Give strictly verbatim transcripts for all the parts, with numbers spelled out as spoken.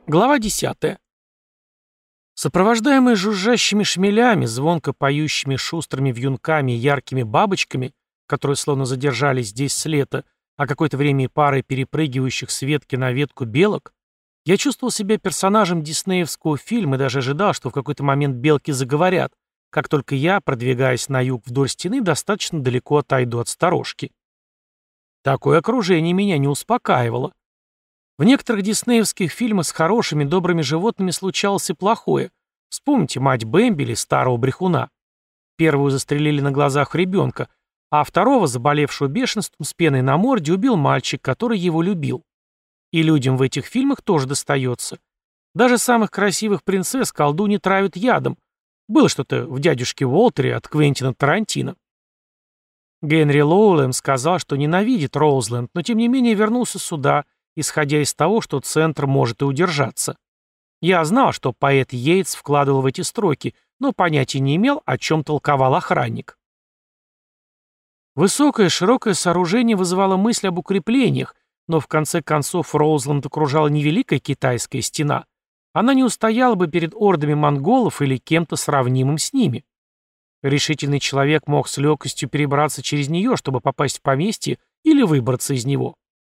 Глава десятая. Сопровождаемые жужжащими шмелями, звонко поющими шустрыми вьюнками и яркими бабочками, которые словно задержались здесь с лета, а какое-то время и парой перепрыгивающих с ветки на ветку белок, я чувствовал себя персонажем диснеевского фильма и даже ожидал, что в какой-то момент белки заговорят, как только я, продвигаясь на юг вдоль стены, достаточно далеко отойду от сторожки. Такое окружение меня не успокаивало. В некоторых диснеевских фильмах с хорошими, добрыми животными случалось и плохое. Вспомните «Мать Бэмби» или «Старого брехуна». Первую застрелили на глазах ребенка, а второго, заболевшего бешенством, с пеной на морде, убил мальчик, который его любил. И людям в этих фильмах тоже достается. Даже самых красивых принцесс колдуни травят ядом. Было что-то в «Дядюшке Уолтере» от Квентина Тарантино. Генри Лоулэм сказал, что ненавидит Роузленд, но тем не менее вернулся сюда, исходя из того, что Центр может и удержаться. Я знал, что поэт Йейтс вкладывал в эти строки, но понятия не имел, о чем толковал охранник. Высокое, широкое сооружение вызывало мысль об укреплениях, но в конце концов Роузленд окружала не великая китайская стена. Она не устояла бы перед ордами монголов или кем-то сравнимым с ними. Решительный человек мог с легкостью перебраться через нее, чтобы попасть в поместье или выбраться из него.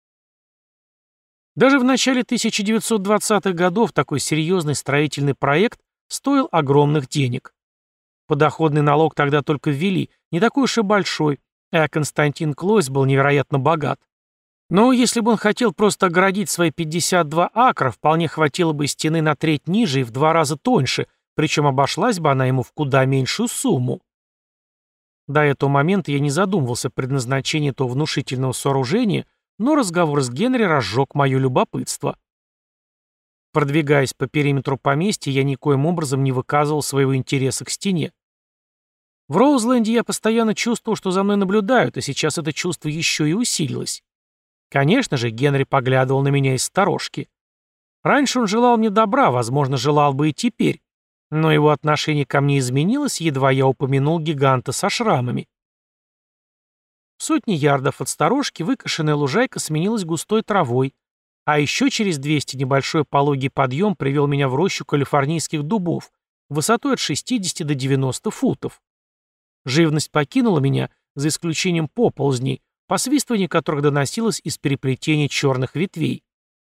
Даже в начале тысяча девятьсот двадцатых годов такой серьезный строительный проект стоил огромных денег. Подоходный налог тогда только ввели, не такой уж и большой, а Константин Клойс был невероятно богат. Но если бы он хотел просто огородить свои пятьдесят два акра, вполне хватило бы стены на треть ниже и в два раза тоньше, причем обошлась бы она ему в куда меньшую сумму. До этого момента я не задумывался о предназначении этого внушительного сооружения, но разговор с Генри разжег мое любопытство. Продвигаясь по периметру поместья, я никоим образом не выказывал своего интереса к стене. В Роузленде я постоянно чувствовал, что за мной наблюдают, и сейчас это чувство еще и усилилось. Конечно же, Генри поглядывал на меня из сторожки. Раньше он желал мне добра, возможно, желал бы и теперь, но его отношение ко мне изменилось, едва я упомянул гиганта со шрамами. В сотни ярдов от сторожки выкошенная лужайка сменилась густой травой, а еще через двести небольшой пологий подъем привел меня в рощу калифорнийских дубов, высотой от шестидесяти до девяноста футов. Живность покинула меня, за исключением поползней, посвистывание которых доносилось из переплетения черных ветвей.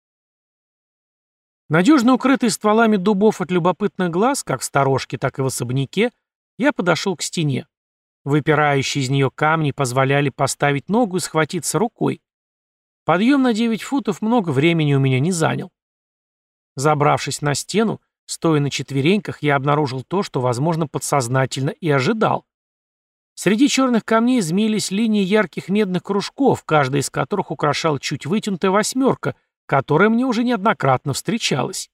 Надежно укрытый стволами дубов от любопытных глаз, как в сторожке, так и в особняке, я подошел к стене. Выпирающие из нее камни позволяли поставить ногу и схватиться рукой. Подъем на девять футов много времени у меня не занял. Забравшись на стену, стоя на четвереньках, я обнаружил то, что, возможно, подсознательно и ожидал. Среди черных камней змеились линии ярких медных кружков, каждая из которых украшала чуть вытянутая восьмерка, которая мне уже неоднократно встречалась.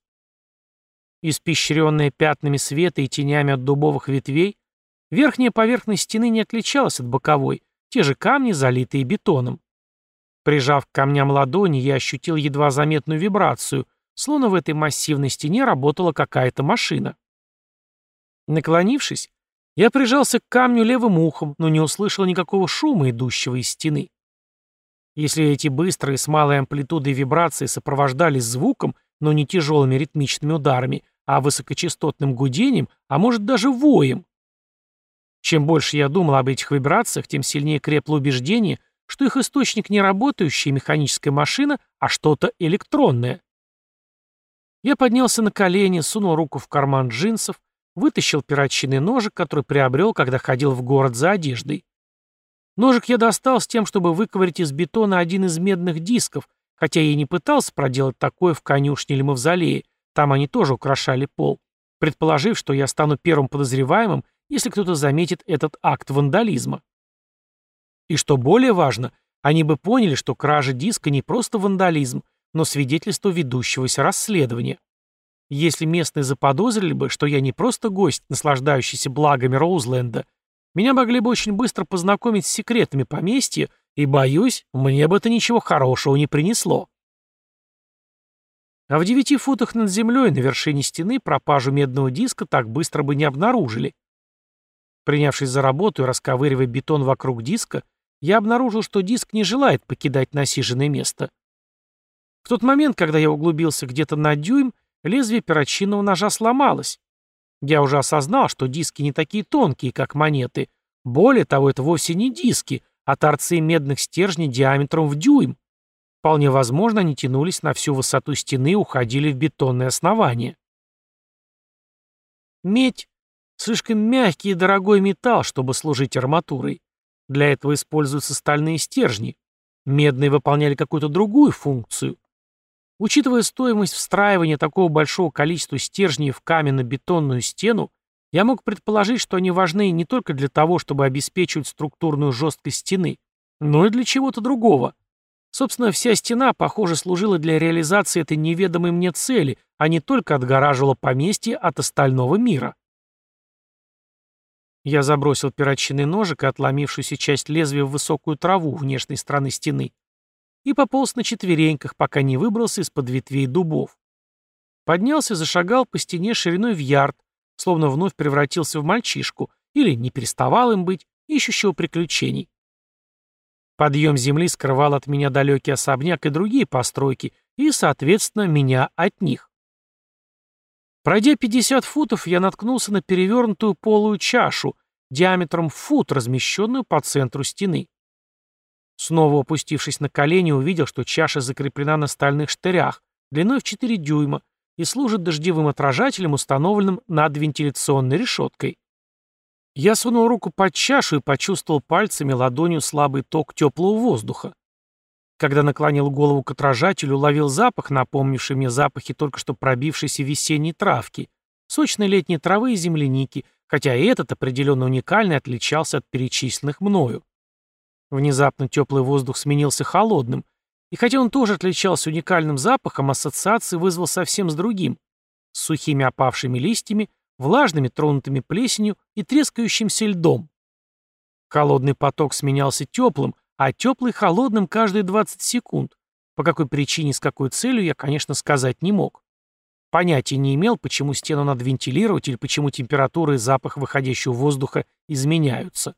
Испещренная пятнами света и тенями от дубовых ветвей, верхняя поверхность стены не отличалась от боковой, те же камни, залитые бетоном. Прижав к камням ладони, я ощутил едва заметную вибрацию, словно в этой массивной стене работала какая-то машина. Наклонившись, я прижался к камню левым ухом, но не услышал никакого шума, идущего из стены. Если эти быстрые с малой амплитудой вибрации сопровождались звуком, но не тяжелыми ритмичными ударами, а высокочастотным гудением, а может даже воем. Чем больше я думал об этих вибрациях, тем сильнее крепло убеждение, что их источник не работающая механическая машина, а что-то электронное. Я поднялся на колени, сунул руку в карман джинсов, вытащил перочинный ножик, который приобрел, когда ходил в город за одеждой. Ножик я достал с тем, чтобы выковырять из бетона один из медных дисков, хотя я и не пытался проделать такое в конюшне или мавзолее, там они тоже украшали пол, предположив, что я стану первым подозреваемым, если кто-то заметит этот акт вандализма. И что более важно, они бы поняли, что кража диска не просто вандализм, но свидетельство ведущегося расследования. Если местные заподозрили бы, что я не просто гость, наслаждающийся благами Роузленда, меня могли бы очень быстро познакомить с секретами поместья, и, боюсь, мне бы это ничего хорошего не принесло. А в девяти футах над землей на вершине стены пропажу медного диска так быстро бы не обнаружили. Принявшись за работу и расковыривая бетон вокруг диска, я обнаружил, что диск не желает покидать насиженное место. В тот момент, когда я углубился где-то на дюйм, лезвие перочинного ножа сломалось. Я уже осознал, что диски не такие тонкие, как монеты. Более того, это вовсе не диски, а торцы медных стержней диаметром в дюйм. Вполне возможно, они тянулись на всю высоту стены и уходили в бетонное основание. Медь — слишком мягкий и дорогой металл, чтобы служить арматурой. Для этого используются стальные стержни. Медные выполняли какую-то другую функцию. Учитывая стоимость встраивания такого большого количества стержней в каменно-бетонную стену, я мог предположить, что они важны не только для того, чтобы обеспечивать структурную жесткость стены, но и для чего-то другого. Собственно, вся стена, похоже, служила для реализации этой неведомой мне цели, а не только отгораживала поместье от остального мира. Я забросил перочинный ножик и отломившуюся часть лезвия в высокую траву внешней стороны стены и пополз на четвереньках, пока не выбрался из-под ветвей дубов. Поднялся и зашагал по стене шириной в ярд, словно вновь превратился в мальчишку, или не переставал им быть, ищущего приключений. Подъем земли скрывал от меня далекий особняк и другие постройки, и, соответственно, меня от них. Пройдя пятьдесят футов, я наткнулся на перевернутую полую чашу, диаметром в фут, размещенную по центру стены. Снова опустившись на колени, увидел, что чаша закреплена на стальных штырях, длиной в четыре дюйма, и служит дождевым отражателем, установленным над вентиляционной решеткой. Я сунул руку под чашу и почувствовал пальцами ладонью слабый ток теплого воздуха. Когда наклонил голову к отражателю, уловил запах, напомнивший мне запахи только что пробившейся весенней травки, сочной летней травы и земляники, хотя и этот определенно уникальный отличался от перечисленных мною. Внезапно теплый воздух сменился холодным, и хотя он тоже отличался уникальным запахом, ассоциации вызвал совсем с другим, с сухими опавшими листьями, влажными, тронутыми плесенью и трескающимся льдом. Холодный поток сменялся теплым, а теплый — холодным каждые двадцать секунд. По какой причине и с какой целью, я, конечно, сказать не мог. Понятия не имел, почему стену надо вентилировать или почему температура и запах выходящего воздуха изменяются.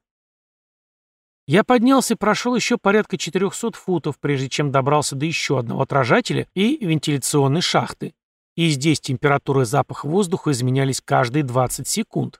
Я поднялся и прошел еще порядка четырехсот футов, прежде чем добрался до еще одного отражателя и вентиляционной шахты. И здесь температура и запах воздуха изменялись каждые двадцать секунд.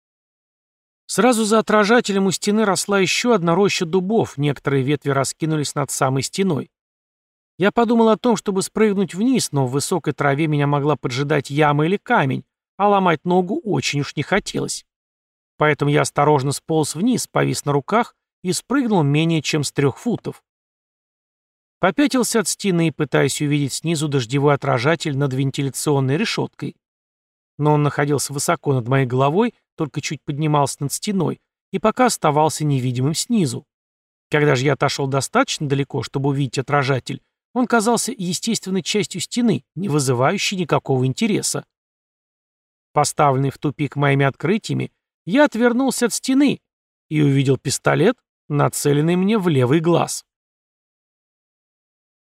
Сразу за отражателем у стены росла еще одна роща дубов, некоторые ветви раскинулись над самой стеной. Я подумал о том, чтобы спрыгнуть вниз, но в высокой траве меня могла поджидать яма или камень, а ломать ногу очень уж не хотелось. Поэтому я осторожно сполз вниз, повис на руках и спрыгнул менее чем с трех футов. Попятился от стены, пытаясь увидеть снизу дождевой отражатель над вентиляционной решеткой. Но он находился высоко над моей головой, только чуть поднимался над стеной, и пока оставался невидимым снизу. Когда же я отошел достаточно далеко, чтобы увидеть отражатель, он казался естественной частью стены, не вызывающей никакого интереса. Поставленный в тупик моими открытиями, я отвернулся от стены и увидел пистолет, нацеленный мне в левый глаз.